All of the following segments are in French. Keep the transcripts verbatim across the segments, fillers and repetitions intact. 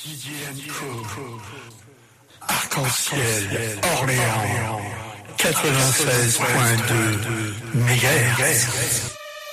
Arc-en-ciel, Orléans, quatre-vingt-seize virgule deux mégahertz.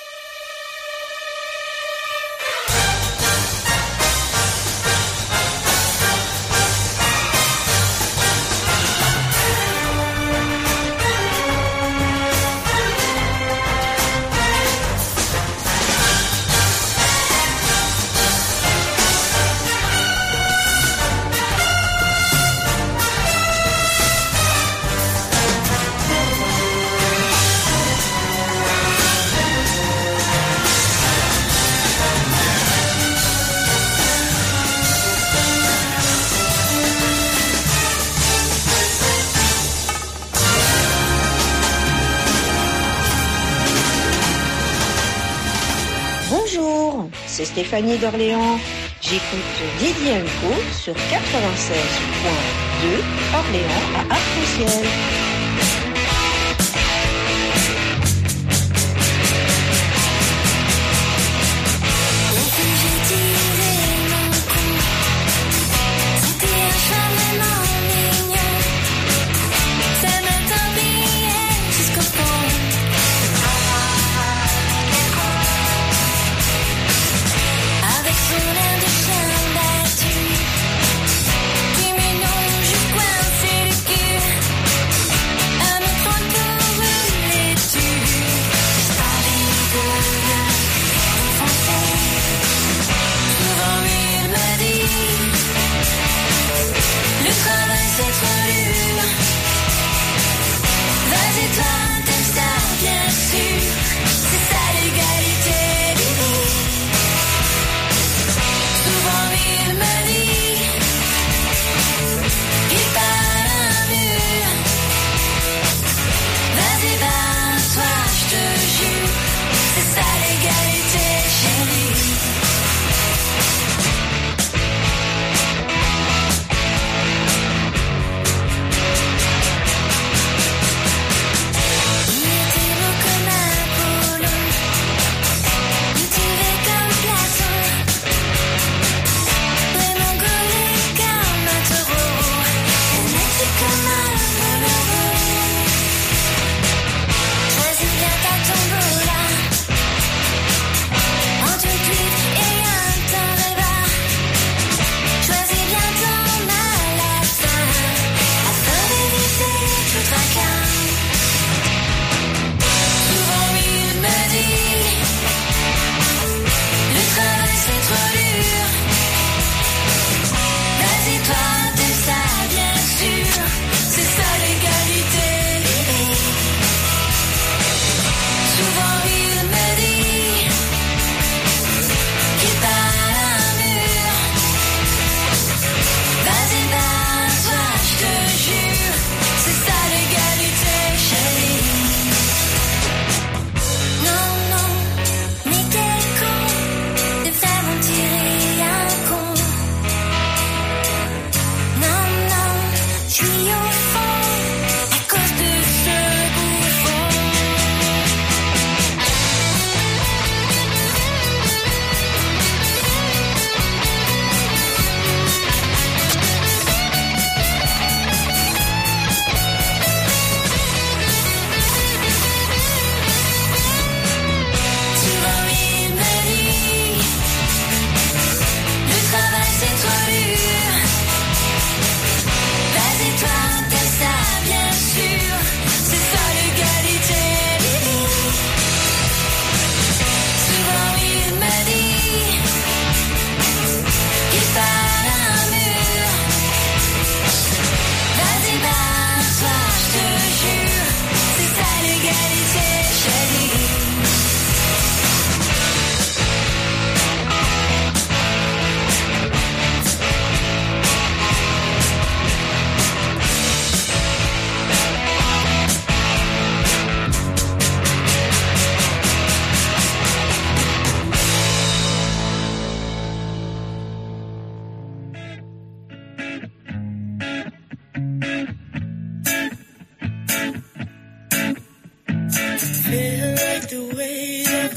C'est Stéphanie d'Orléans. J'écoute Didi and Co sur quatre-vingt-seize virgule deux Orléans à Arc-en-ciel.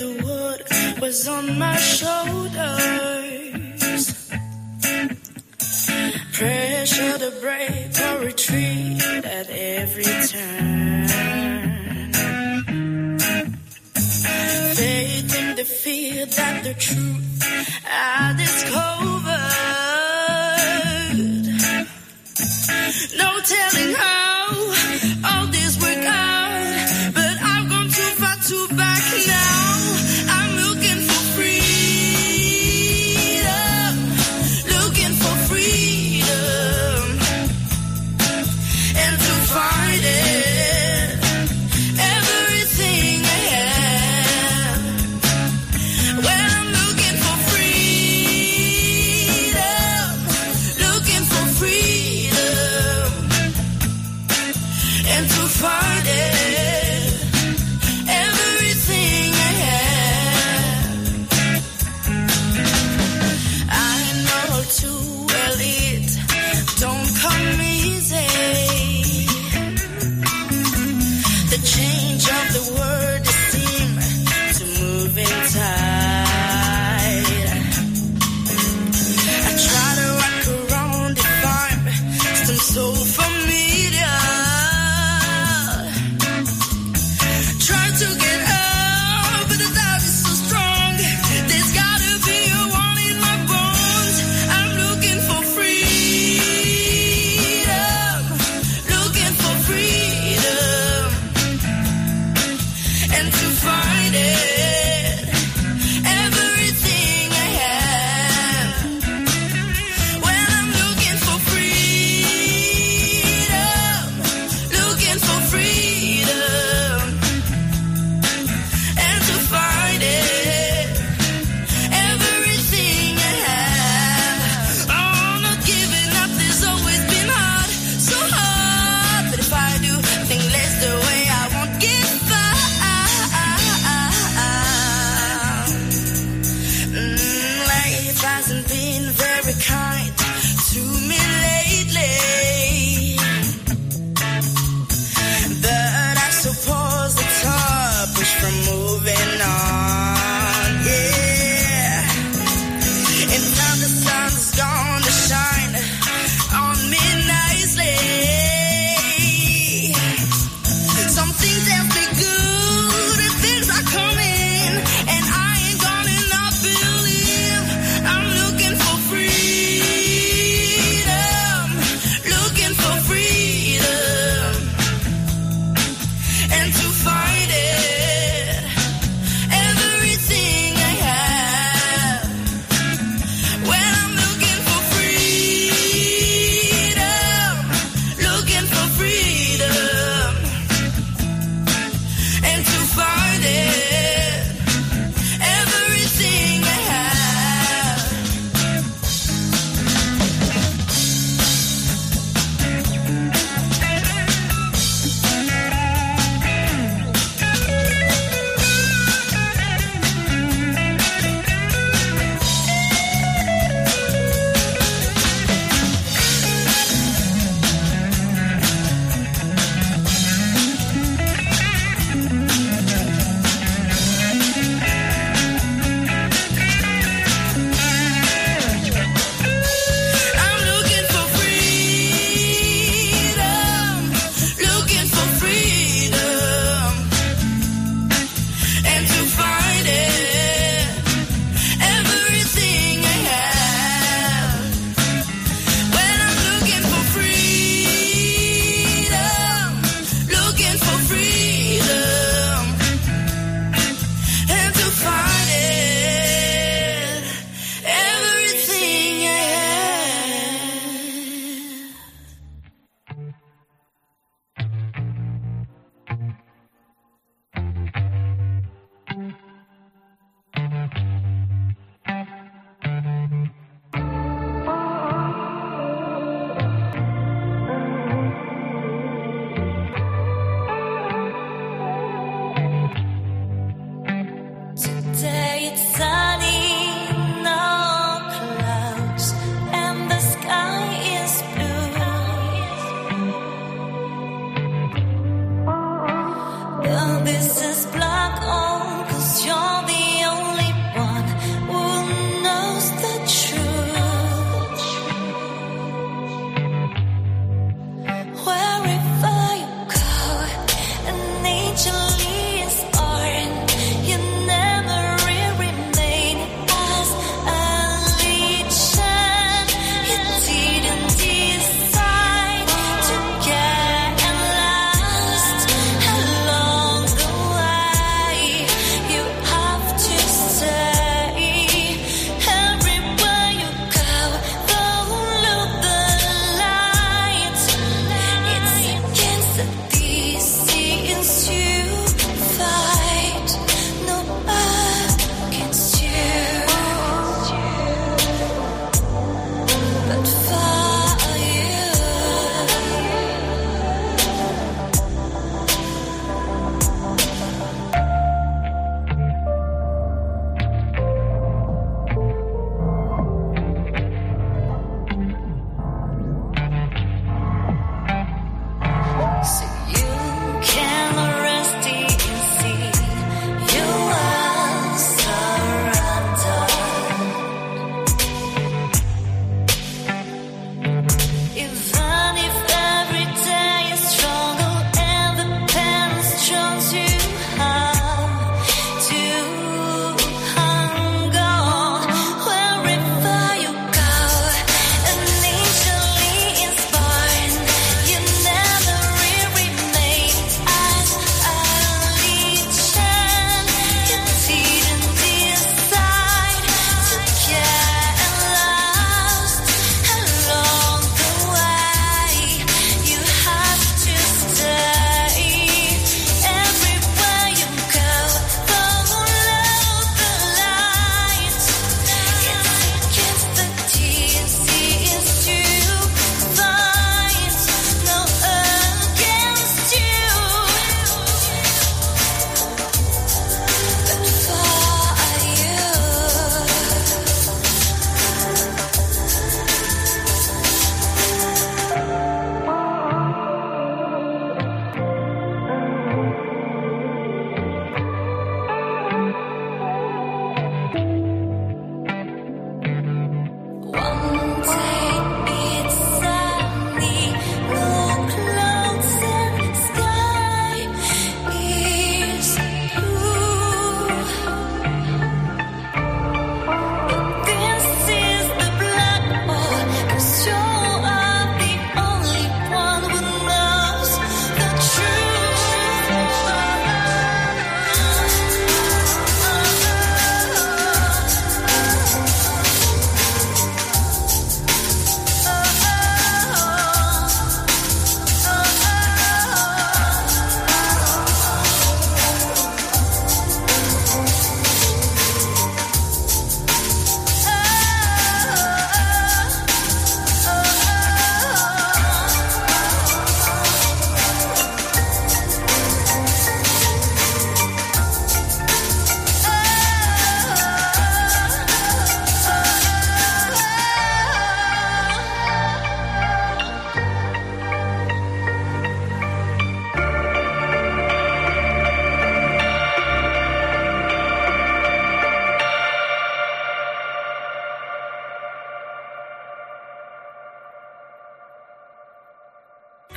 was on my shoulders. pressure to break or retreat at every turn. Faith in the fear that the truth I discovered. No telling how all this work out, but I've gone too far to back now. I'm looking for freedom, looking for freedom, and to find it, everything I have. Well, I'm looking for freedom.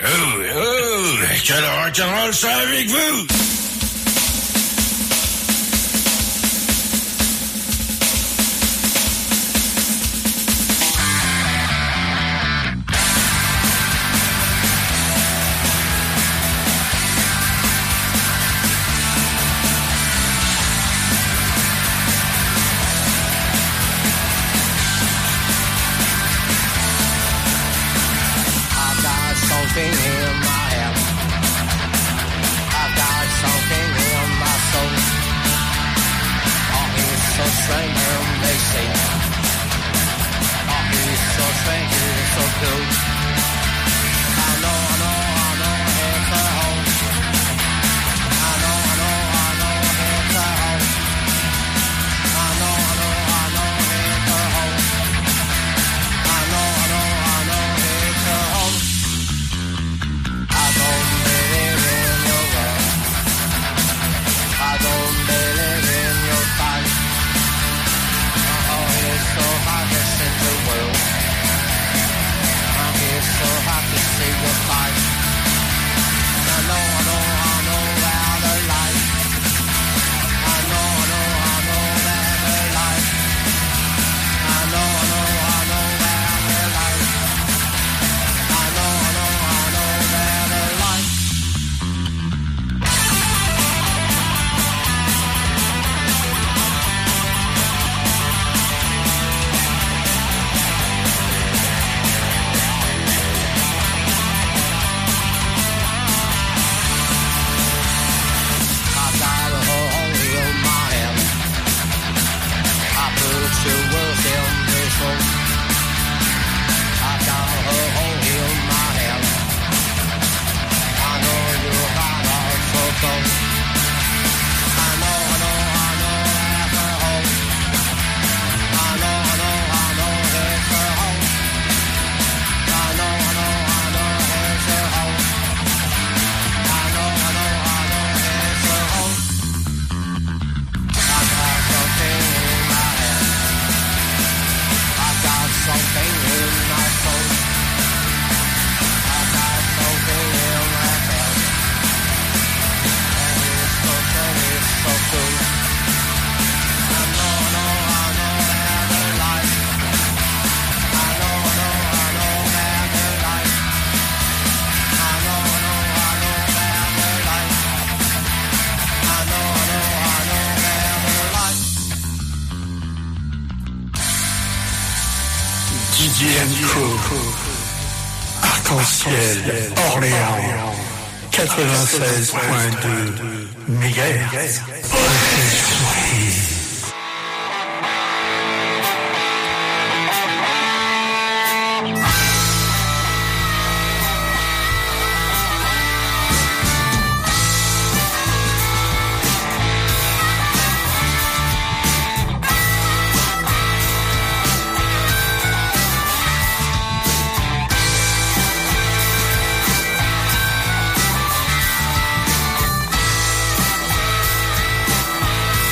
Oh, oh, quel rock'n'roll ça avec vous? Something in my head. I've got something in my soul. Oh, he's so strange and they say. Oh, he's so strange, he's so good. I know, I know, I know it's a home. I know, I know, I know it's a home. I know, I know, I know it's a home. I know, I know, I know it's a home. I don't believe in your love. I don't believe in your fight. Oh, it's so hard to sing the world. Oh, it's so hard to say your fight. I know, I know, I know that the light. I know, I know, I know that the light. I know, I know, I know that the light. I know, I know, I know that the light. I got a hole in my head. I put your words in this hole. I got a hole in my head. I know you got all so cold. I know, I know, I know that's a hole. I know, I know, I know it's a hole. I know, I know, I know it's a hole. I know, I know, I know it's a hole. I got something in my head. I got something in my soul. I got something in my head. And it's so true, it's so true. I know, I know, I know that the light. I know, I know, I know that the light. I know, I know, I know that the light. I know, I know, I know that the light. Didier and Co. Arc-en-ciel, Orléans, quatre-vingt-seize virgule deux mégahertz. I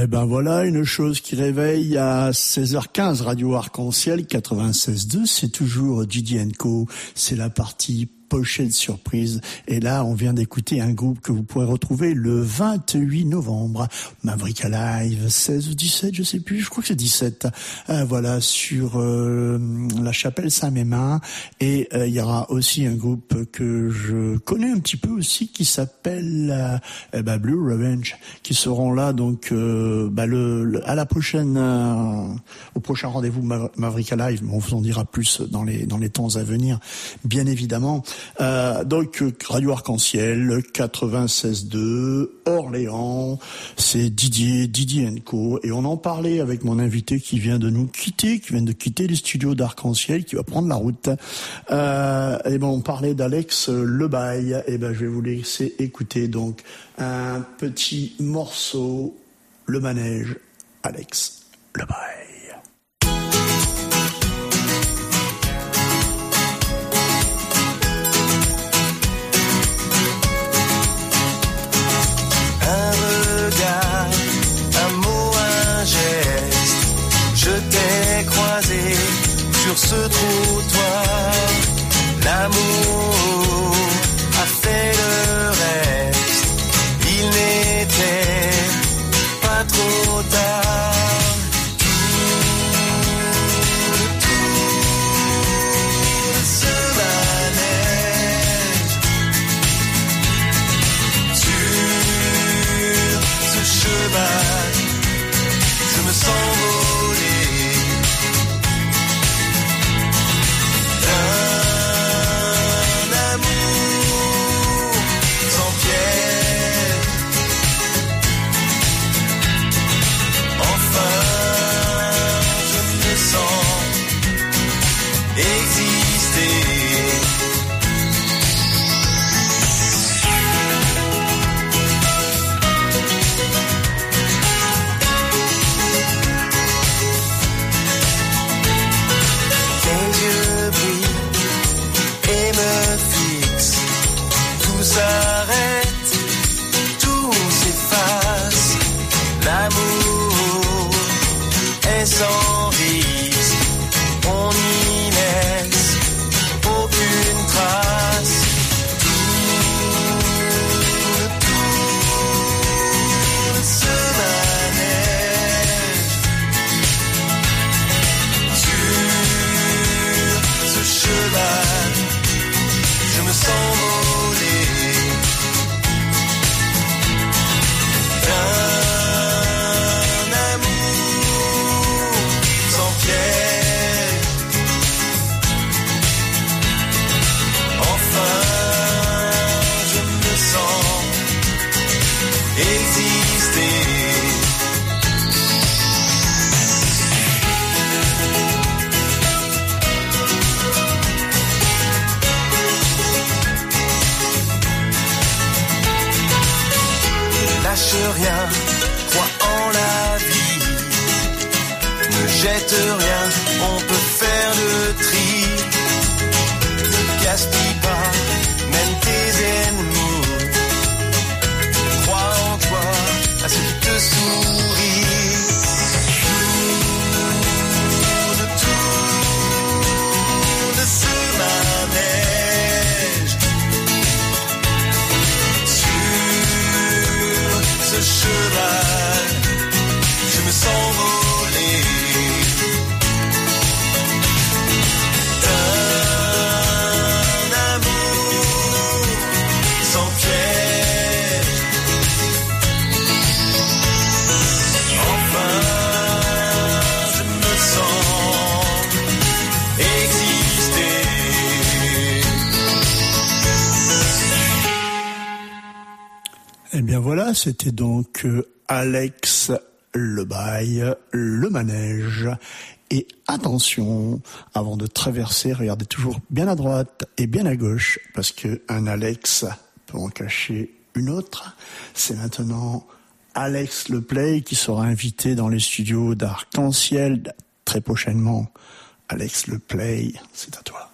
Eh ben voilà, une chose qui réveille à seize heures quinze, Radio Arc-en-Ciel quatre-vingt-seize deux, c'est toujours Didier and Co, c'est la partie pochette surprise. Et là, on vient d'écouter un groupe que vous pourrez retrouver le vingt-huit novembre. Maverick Alive, seize ou dix-sept, je sais plus, je crois que c'est dix-sept. Euh, voilà, sur euh, la chapelle Saint-Mémin. Et euh, il y aura aussi un groupe que je connais un petit peu aussi qui s'appelle euh, eh ben, Blue Revenge, qui seront là donc euh, bah, le, le, à la prochaine, euh, au prochain rendez-vous Maverick Alive. On vous en dira plus dans les dans les temps à venir, bien évidemment. Euh, donc Radio Arc-en-Ciel quatre-vingt-seize deux Orléans, c'est Didier Didier and Co, et on en parlait avec mon invité qui vient de nous quitter, qui vient de quitter les studios d'Arc-en-Ciel, qui va prendre la route. Euh, et ben on parlait d'Alex Lebaille, et ben je vais vous laisser écouter donc un petit morceau, Le Manège, Alex Lebaille. Sur ce trottoir, l'amour a fait le reste. Il n'était pas trop tard. Tout, tout ce manège sur ce cheval, je me sens volé. S'arrête, tout s'efface, l'amour est sans risque, on n'y laisse aucune trace. Tout, tout se manège sur ce cheval, je me sens volé. Un amour sans piège. Enfin, je me sens exister. Lâche rien, crois en la vie. Ne jette rien, on peut faire le tri. Ne gaspille pas, même tes ennemis. Crois en toi, à ceux qui te sourient. Tout, tout de ce manège. Ce cheval, je me sens volé. Un amour sans piège. Enfin, je me sens exister. Eh bien voilà, c'était donc euh, Alex Lebaille, Le Manège. Et attention, avant de traverser, regardez toujours bien à droite et bien à gauche, parce que un Alex peut en cacher une autre. C'est maintenant Alex Le Play qui sera invité dans les studios d'Arc-en-Ciel très prochainement. Alex Le Play, c'est à toi.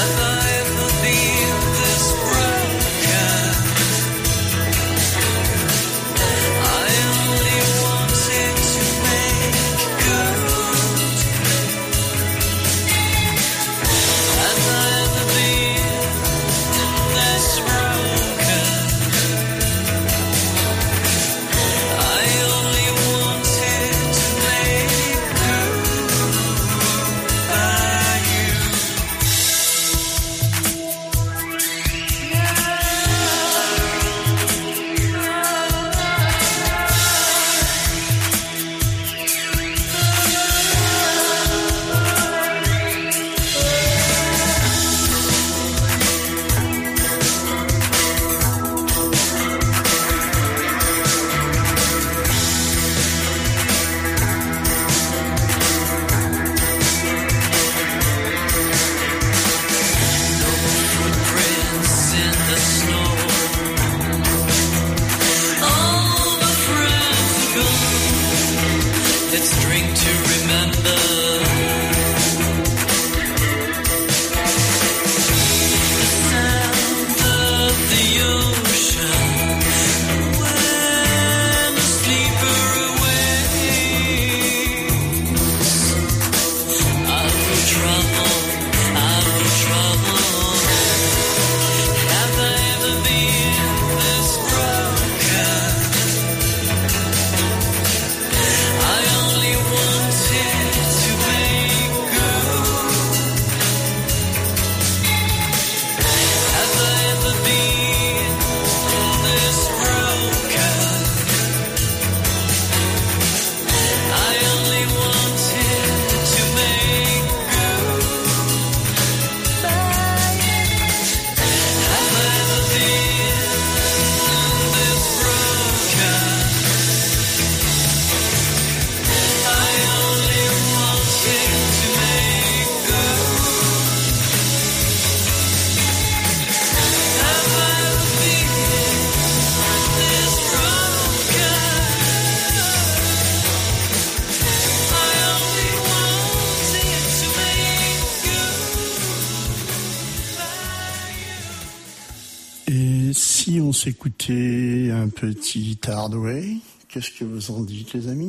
Si on s'écoutait un petit Hardway, qu'est-ce que vous en dites, les amis ?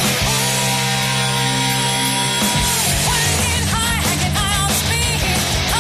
High, hanging high on speed.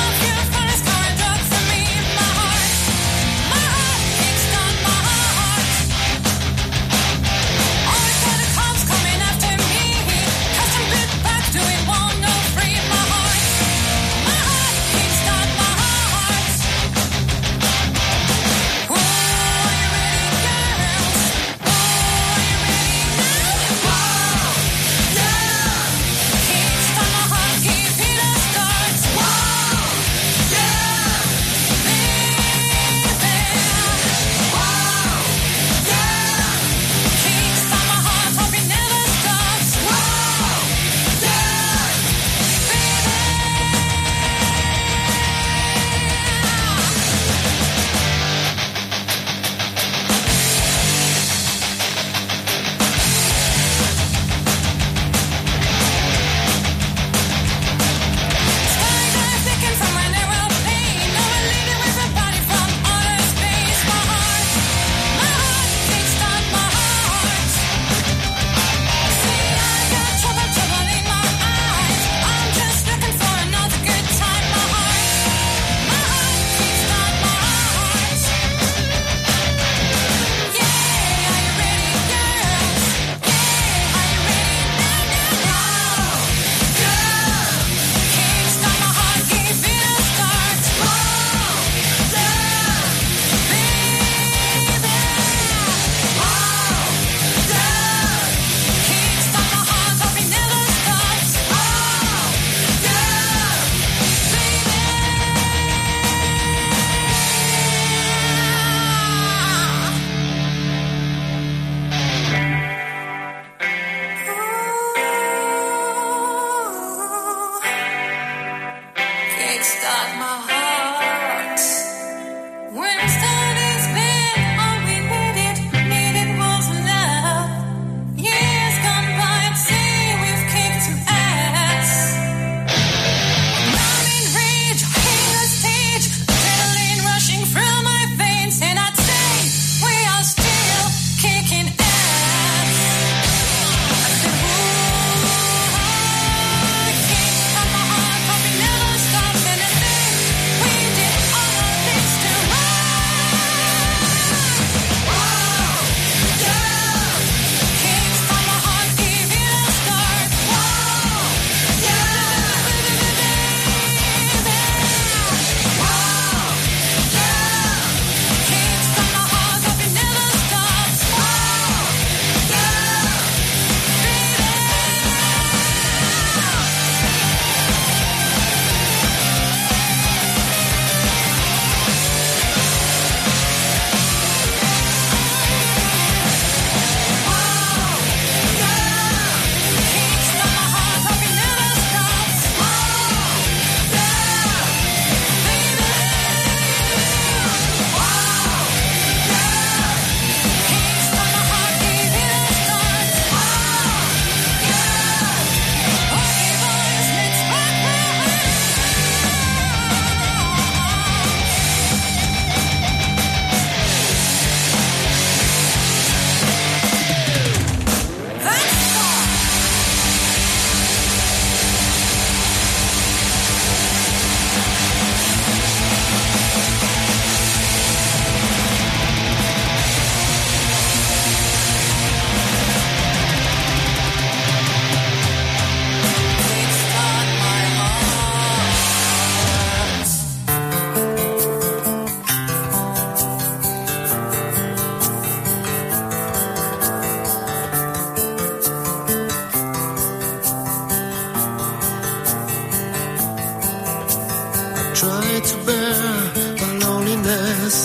to bear my loneliness.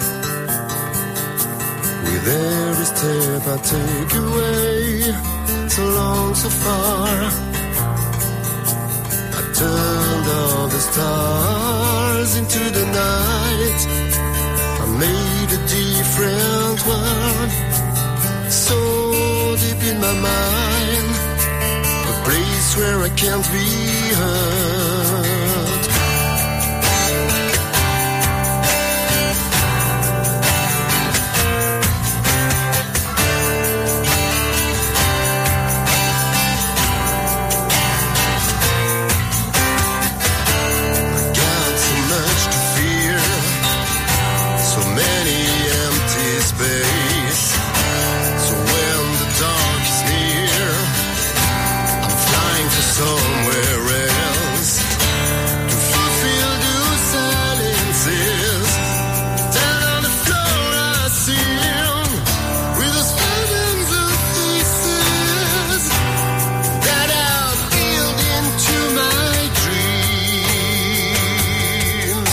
With every step I take away, so long, so far. I turned all the stars into the night. I made a different world, so deep in my mind, a place where I can't be hurt. Somewhere else to fulfill those silences. Down on the floor I sing with those thousands of faces that I've built into my dreams.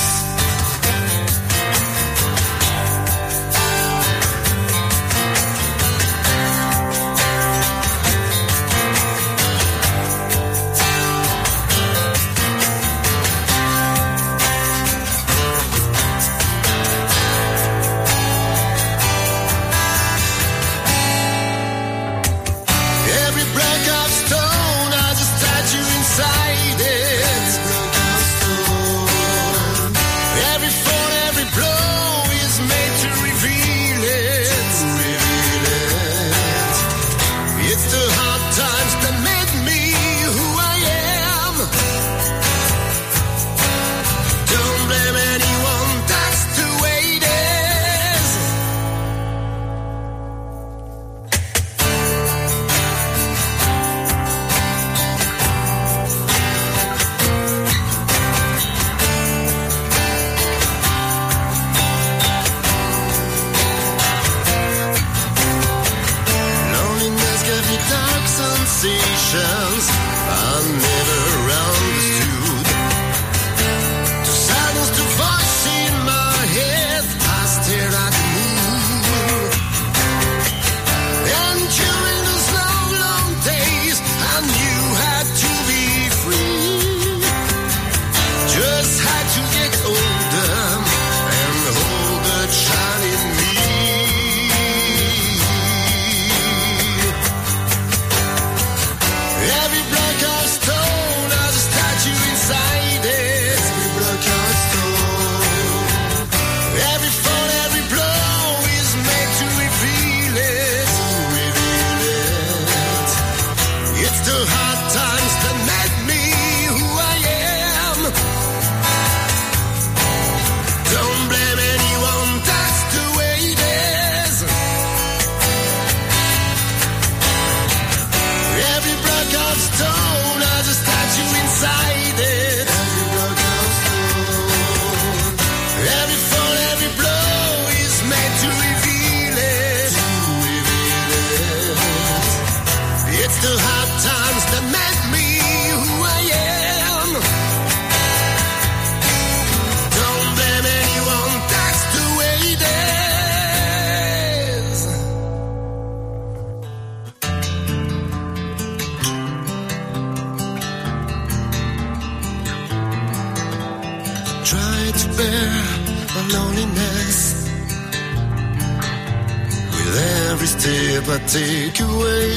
I take away,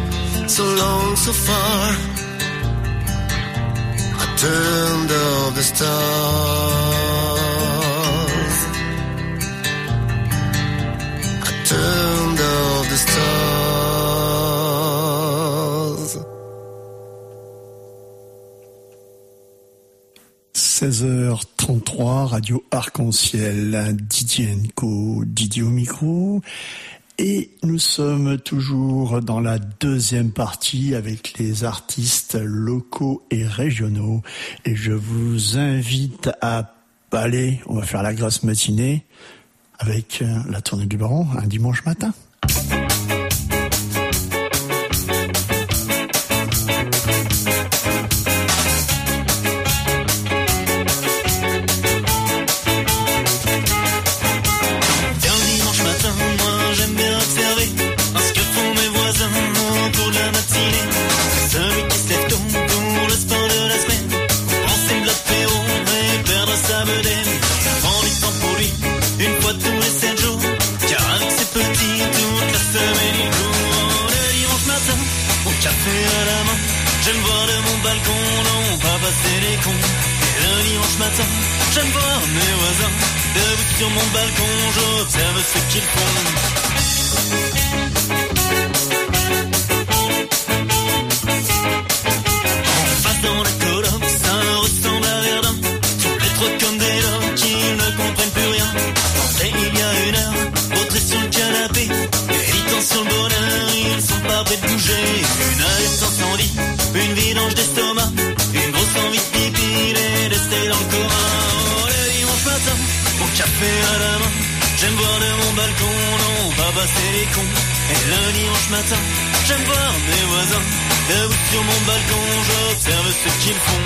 so long, so far. I turned off the stars. I turned off the stars. seize heures trente-trois, Radio Arc-en-Ciel, Didier Co, Didier au micro. Et nous sommes toujours dans la deuxième partie avec les artistes locaux et régionaux. Et je vous invite à aller, on va faire la grasse matinée avec la tournée du Baron un dimanche matin. j'aime voir de mon balcon, non, pas passer les cons. Et le dimanche matin, j'aime voir mes voisins. Debout sur mon balcon, j'observe ce qu'ils font. En face dans la colonne, ça ressemble à Verdun. Tous les trois comme des lords qui ne comprennent plus rien. Et il y a une heure, vautrés sur le canapé, méditant sur le bonheur, ils sont pas prêts de bouger. Une alerte incendie, une vidange d'estomac, une grosse envie de pipi, les rester dans le coma. Oh, le dimanche matin, mon café à la main, j'aime voir de mon balcon, non, pas passer les cons. Et le dimanche matin, j'aime voir mes voisins, debout sur mon balcon, j'observe ce qu'ils font.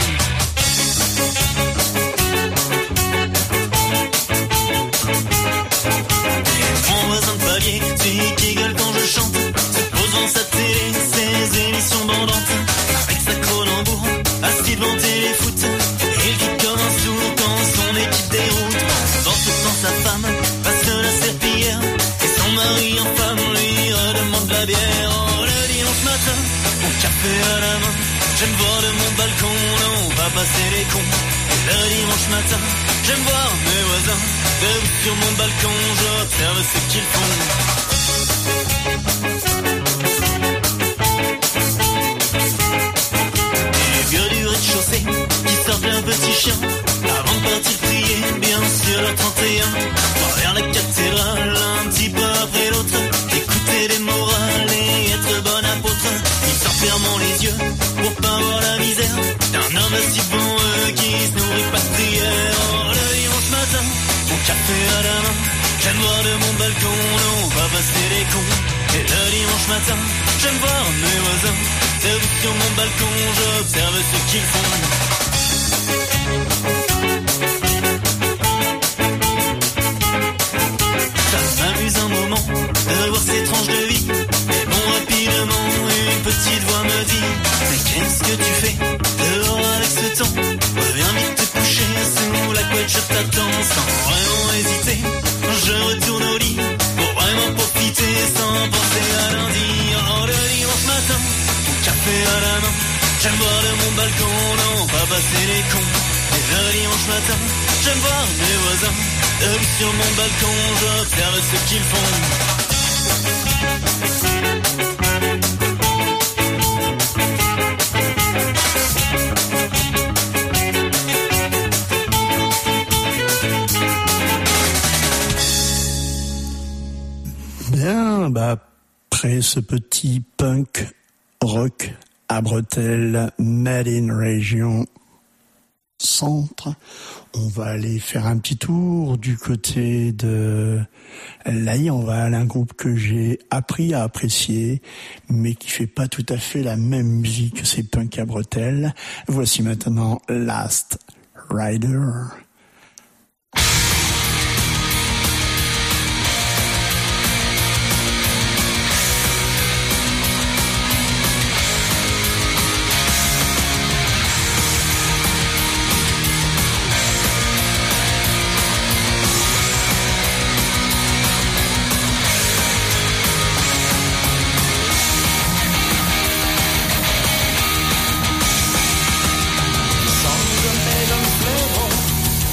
Mon voisin de palier, celui qui gueule quand je chante, se pose devant sa télé, ses émissions bandantes, avec sa Cronenbourg, assis devant téléfoot. Il quitte comme un sourd quand son équipe déroute. Dans ce temps sa femme passe la serpillière, et son mari infâme lui redemande la bière. Oh, le dimanche matin, mon café à la main, j'aime voir de mon balcon, non, pas passer les cons. Et le dimanche matin, j'aime voir mes voisins, debout sur mon balcon, j'observe ce qu'ils font. Les vieux du rez-de-chaussée qui sortent un petit chien avant de partir prier, bien sûr le trente et un. Vers la cathédrale, un petit peu après l'autre, écouter des morales et être bon apôtre. Ils sortent fermant les yeux pour pas voir la misère d'un homme assis devant eux qui se nourrit pas de prière. Oh, le dimanche matin, mon café à la main, j'aime voir de mon balcon, non, pas passer les cons. Et le dimanche matin, j'aime voir mes voisins, debout sur mon balcon, j'observe ce qu'ils font. Ça m'amuse un moment de voir ces tranches de vie, mais bon, rapidement, une petite voix me dit: mais qu'est-ce que tu fais dehors avec ce temps? Reviens vite te coucher sous la couette, je t'attends. Sans vraiment hésiter, je retourne au lit pour vraiment profiter sans penser à lundi. Oh, le dimanche matin, mon café à la main, j'aime voir de mon balcon, non, pas passer les cons. Et le dimanche matin, j'aime voir mes voisins, debout sur mon balcon, j'observe ce qu'ils font. Bien, bah, après ce petit punk rock à bretelles made in région centre, on va aller faire un petit tour du côté de l'Aïe. On va aller à un groupe que j'ai appris à apprécier, mais qui fait pas tout à fait la même musique que ces punks à bretelles. Voici maintenant Last Rider. Songs are made on floor.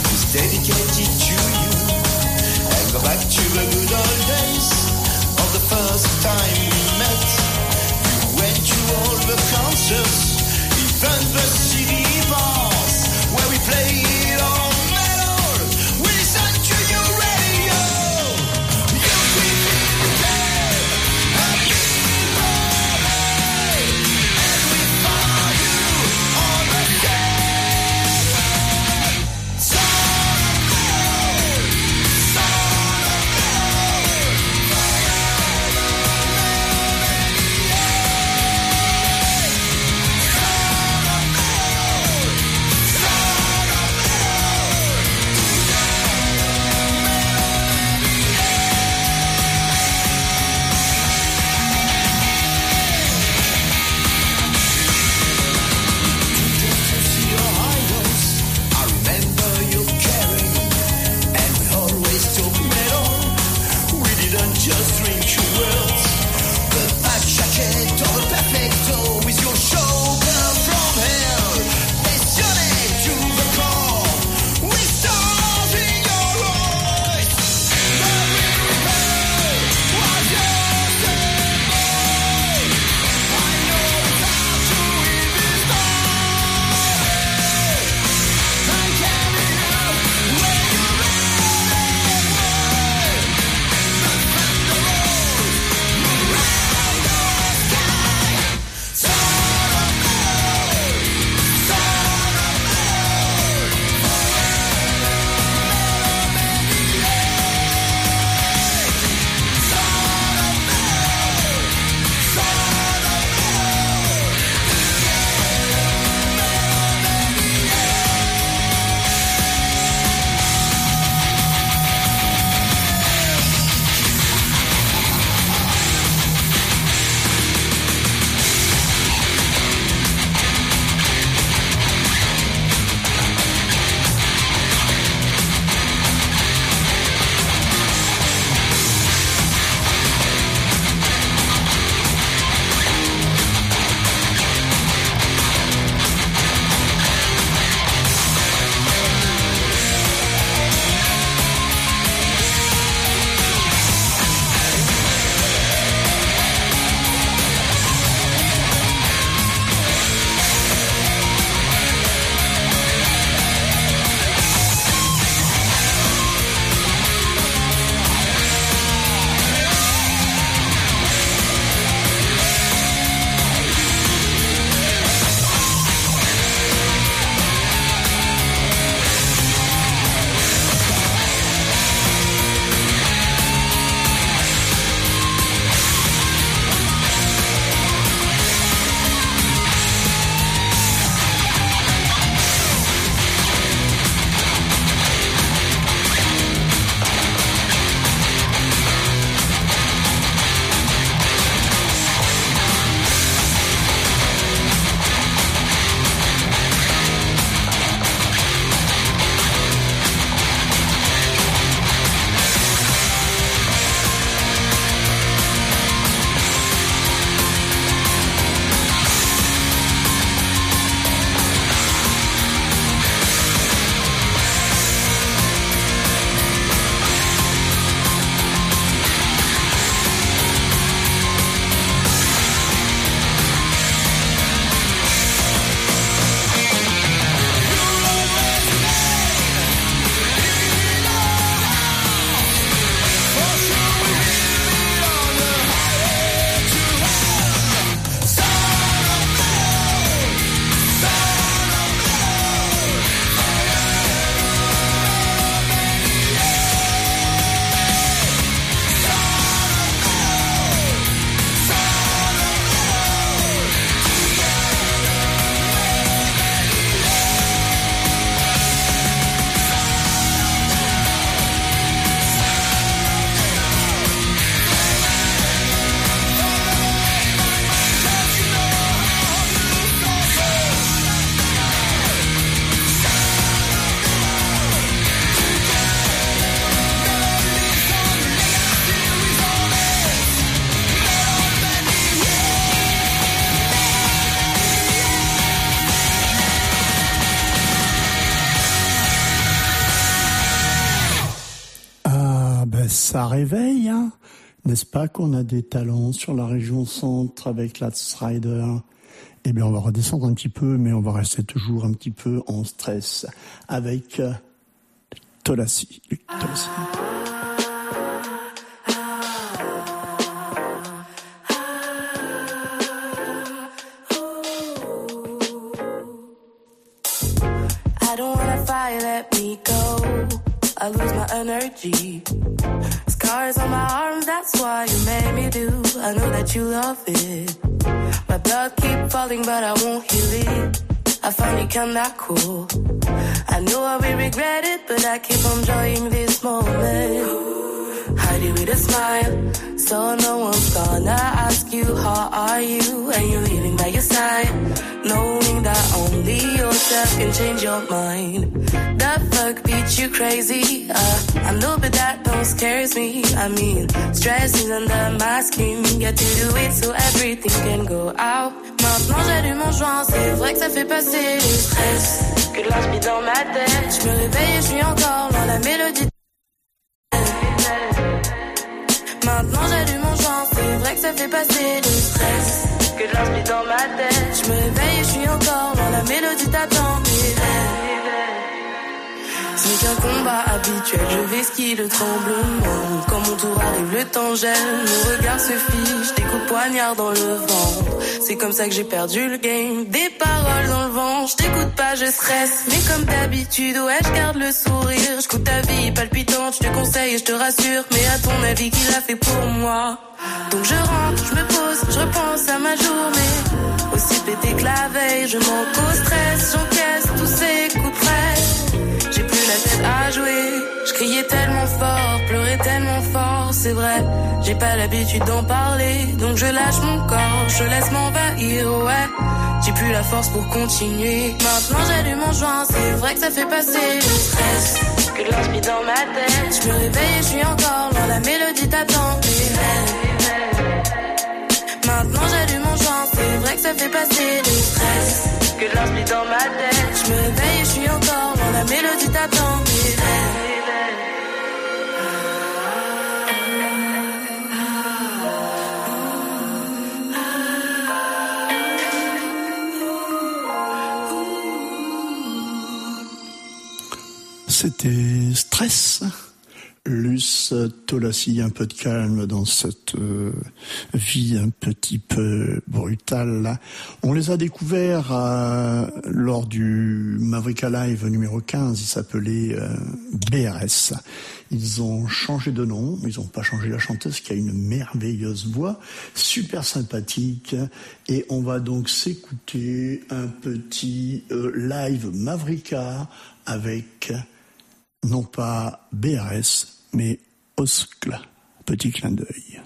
ça réveille, hein. N'est-ce pas qu'on a des talents sur la région centre avec Lats Rider? Eh bien, on va redescendre un petit peu, mais on va rester toujours un petit peu en stress avec euh, Tolassi. Tolassi. I don't wanna fight, let me go. I lose my energy. Scars on my arms, that's why you made me do. I know that you love it. My blood keep falling, but I won't heal it. I finally come back cool. I know I will regret it, but I keep enjoying this moment. Hide it with a smile, so no one's gonna ask you how are you, and you're leaving by your side, knowing that only yourself can change your mind. That fuck beat you crazy, uh, I know but that don't scares me. I mean, stress is under my skin, get to do it so everything can go out. Maintenant j'allume mon joint, c'est vrai que ça fait passer le stress, que de l'inspi dans ma tête. Je me réveille et je suis encore dans la mélodie. Maintenant j'allume mon joint, c'est vrai que ça fait passer le stress, que de l'inspi dans ma tête. Je me réveille et je suis encore dans la mélodie t'attends mes rêves. C'est qu'un combat habituel, je vais skier le tremblement. Quand mon tour arrive, le temps gèle, nos regards se fichent, des coups de poignard dans le ventre. C'est comme ça que j'ai perdu le game, des paroles dans le vent. Je t'écoute pas, je stresse, mais comme d'habitude, ouais, je garde le sourire. Je ta vie palpitante, je te conseille et je te rassure. Mais à ton avis, qui l'a fait pour moi? Donc je rentre, je me pose, je repense à ma journée. Aussi pété que la veille, je manque au stress, j'encaisse tous ces coups de presse. J'ai plus la tête à jouer, je criais tellement fort, pleurais tellement fort, c'est vrai. J'ai pas l'habitude d'en parler, donc je lâche mon corps, je laisse m'envahir, ouais. J'ai plus la force pour continuer. Maintenant j'allume mon joint, c'est vrai que ça fait passer le stress, que de l'inspi dans ma tête. Je me réveille et je suis encore dans la mélodie t'attends mes rêves. Maintenant j'allume mon joint, c'est vrai que ça fait passer le stress, que de l'inspi dans ma tête. Je me réveille et je suis encore dans la mélodie t'attends mes rêves. C'était Stress. Luce Tolassi, un peu de calme dans cette euh, vie un petit peu brutale. On les a découverts euh, lors du Mavrika Live numéro quinze, ils s'appelaient euh, B R S. Ils ont changé de nom, ils n'ont pas changé la chanteuse qui a une merveilleuse voix, super sympathique. Et on va donc s'écouter un petit euh, live Mavrika avec non pas B R S, mais Oscle. Petit clin d'œil.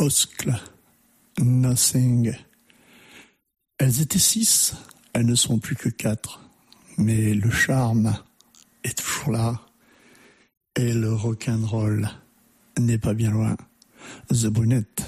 Oscle, Nothing. Elles étaient six, elles ne sont plus que quatre. Mais le charme est toujours là. Et le rock'n'roll n'est pas bien loin. The Brunette.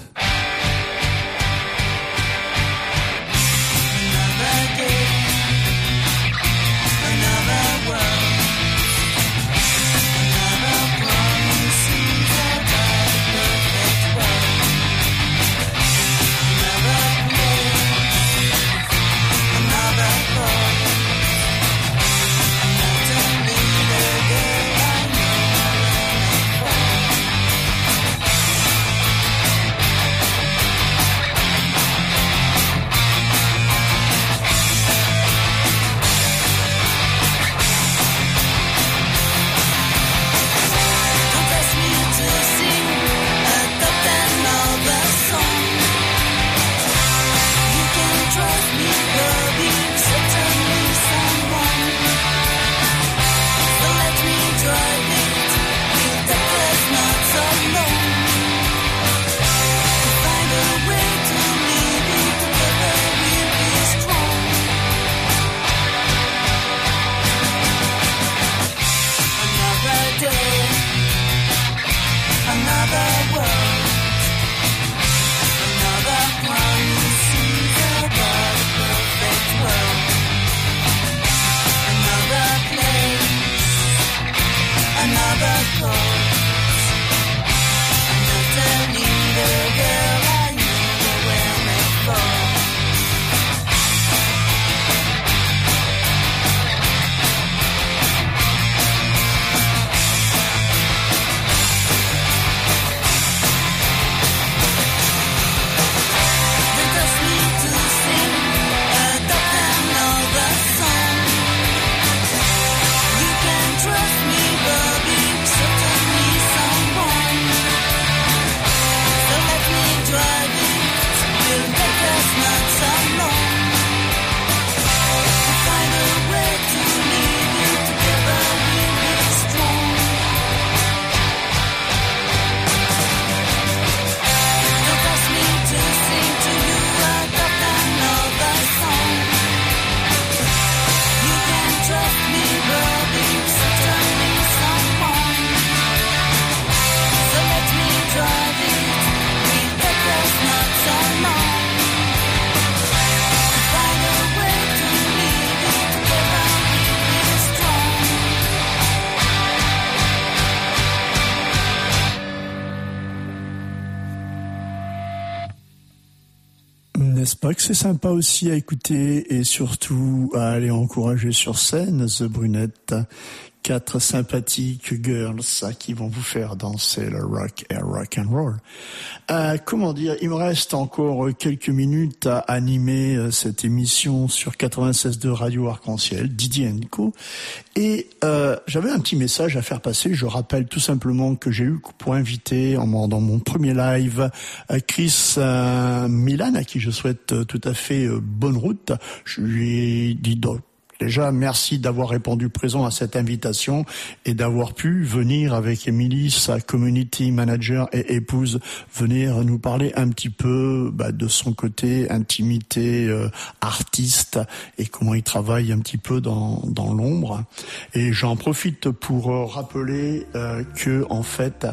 N'est-ce pas que c'est sympa aussi à écouter et surtout à aller encourager sur scène The Brunette, quatre sympathiques girls qui vont vous faire danser le rock et rock and roll. Euh, comment dire, il me reste encore quelques minutes à animer cette émission sur quatre-vingt-seize deux Radio Arc-en-Ciel, Didier and Co. Et euh, j'avais un petit message à faire passer. Je rappelle tout simplement que j'ai eu pour inviter en, dans mon premier live Chris euh, Milan, à qui je souhaite tout à fait euh, bonne route. Je lui ai dit donc, déjà, merci d'avoir répondu présent à cette invitation et d'avoir pu venir avec Émilie, sa community manager et épouse, venir nous parler un petit peu bah, de son côté intimité euh, artiste et comment il travaille un petit peu dans, dans l'ombre. Et j'en profite pour euh, rappeler euh, que en fait,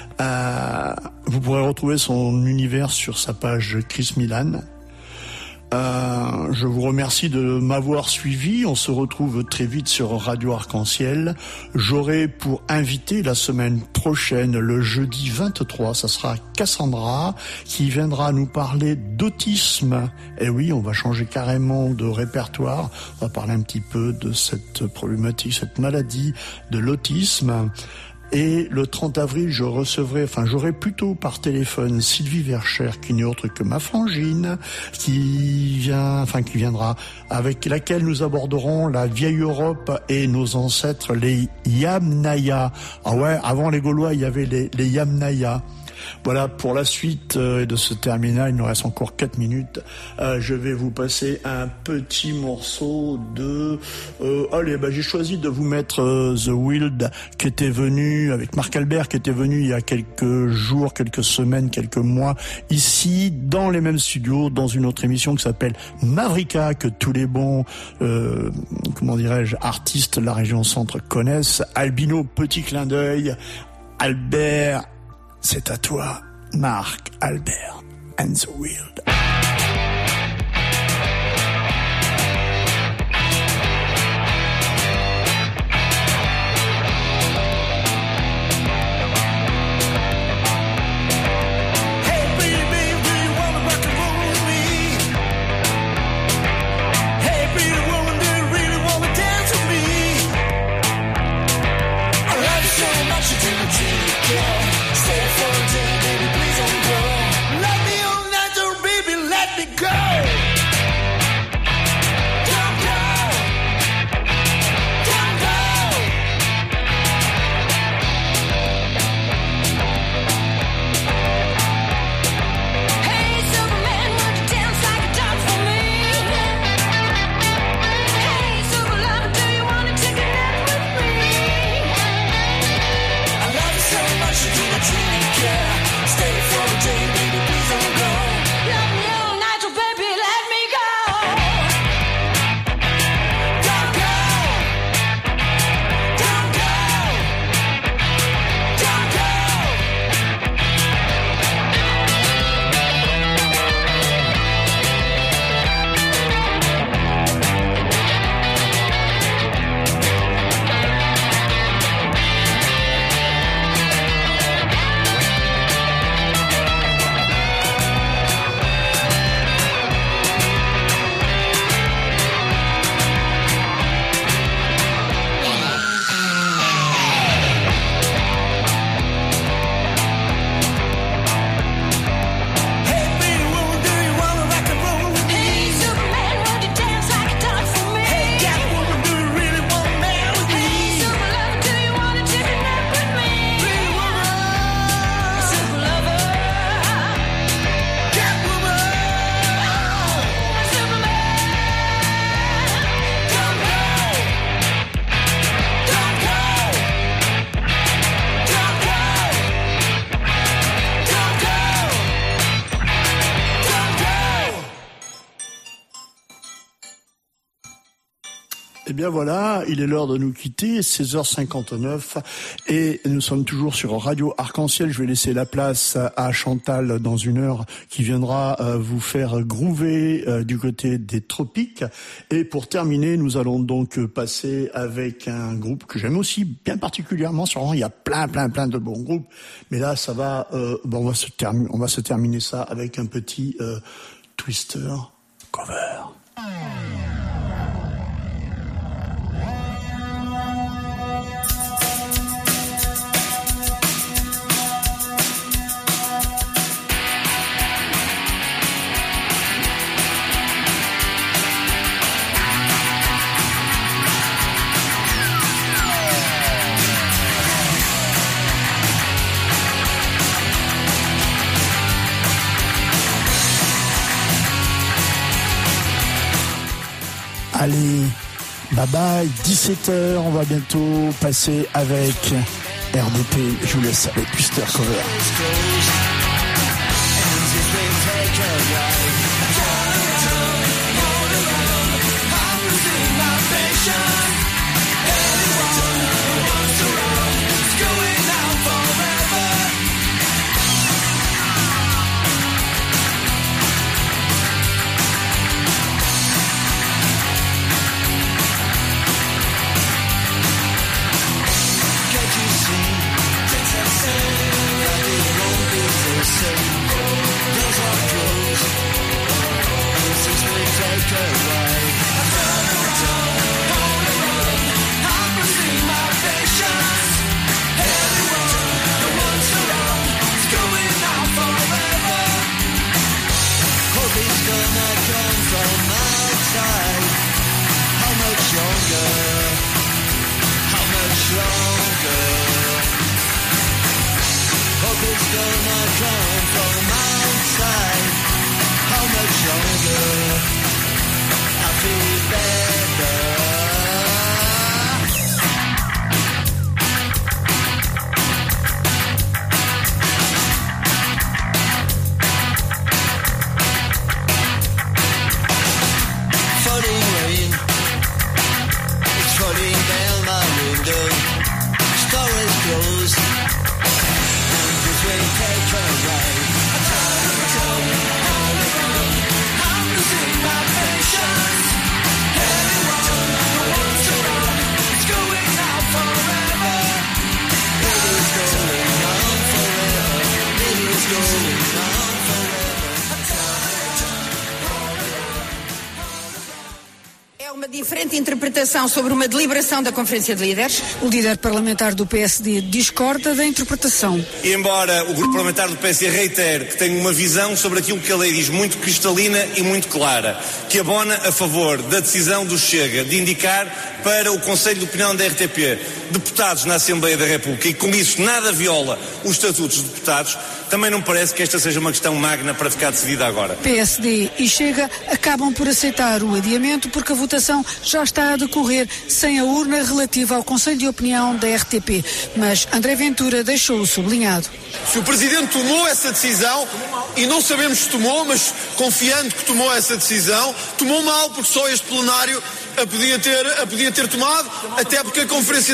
euh, vous pourrez retrouver son univers sur sa page Chris Milan. Euh, je vous remercie de m'avoir suivi. On se retrouve très vite sur Radio Arc-en-Ciel. J'aurai pour invité la semaine prochaine, le jeudi vingt-trois, ça sera Cassandra, qui viendra nous parler d'autisme. Et oui, on va changer carrément de répertoire. On va parler un petit peu de cette problématique, cette maladie de l'autisme. Et le trente avril, je recevrai, enfin, j'aurai plutôt par téléphone Sylvie Vercher, qui n'est autre que ma frangine, qui vient, enfin, qui viendra, avec laquelle nous aborderons la vieille Europe et nos ancêtres, les Yamnaya. Ah ouais, avant les Gaulois, il y avait les, les Yamnaya. Voilà, pour la suite euh, de ce terminal, il nous reste encore quatre minutes. Euh, je vais vous passer un petit morceau de... Euh, allez, bah, j'ai choisi de vous mettre euh, The Wild, qui était venu, avec Marc Albert, qui était venu il y a quelques jours, quelques semaines, quelques mois, ici, dans les mêmes studios, dans une autre émission qui s'appelle Mavrika, que tous les bons, euh, comment dirais-je, artistes de la région centre connaissent. Albino, petit clin d'œil. Albert, c'est à toi. Marc Albert and the Wild. Eh bien voilà, il est l'heure de nous quitter, seize heures cinquante-neuf, et nous sommes toujours sur Radio Arc-en-Ciel. Je vais laisser la place à Chantal dans une heure qui viendra euh, vous faire groover euh, du côté des tropiques. Et pour terminer, nous allons donc passer avec un groupe que j'aime aussi bien particulièrement. Sûrement, il y a plein, plein, plein de bons groupes, mais là, ça va, euh, bon, on va se terminer, on va se terminer ça avec un petit euh, Twister cover. Allez, bye bye, dix-sept heures, on va bientôt passer avec R D P. Je vous laisse avec Twister Cover. That it won't be gonna come from outside. How much longer? I feel better. Falling rain, it's falling down my window. Store is closed. This way, take a ride. I'm tired of going all alone. I'm losing my patience. Everyone who wants to run, it's going on forever. It is going on forever. It is going on forever. I'm tired of all alone. É uma diferente interpretação sobre uma deliberação da Conferência de Líderes. O líder parlamentar do P S D discorda da interpretação. Embora o grupo parlamentar do P S D reitere que tem uma visão sobre aquilo que a lei diz muito cristalina e muito clara, que abona a favor da decisão do Chega de indicar para o Conselho de Opinião da R T P deputados na Assembleia da República e com isso nada viola os estatutos de deputados, também não parece que esta seja uma questão magna para ficar decidida agora. P S D e Chega acabam por aceitar o adiamento porque a votação já está a decorrer sem a urna relativa ao Conselho de Opinião da R T P. Mas André Ventura deixou-o sublinhado. Se o Presidente tomou essa decisão, e não sabemos se tomou, mas confiando que tomou essa decisão, tomou mal, porque só este plenário a podia ter, a podia ter tomado, até porque a Conferência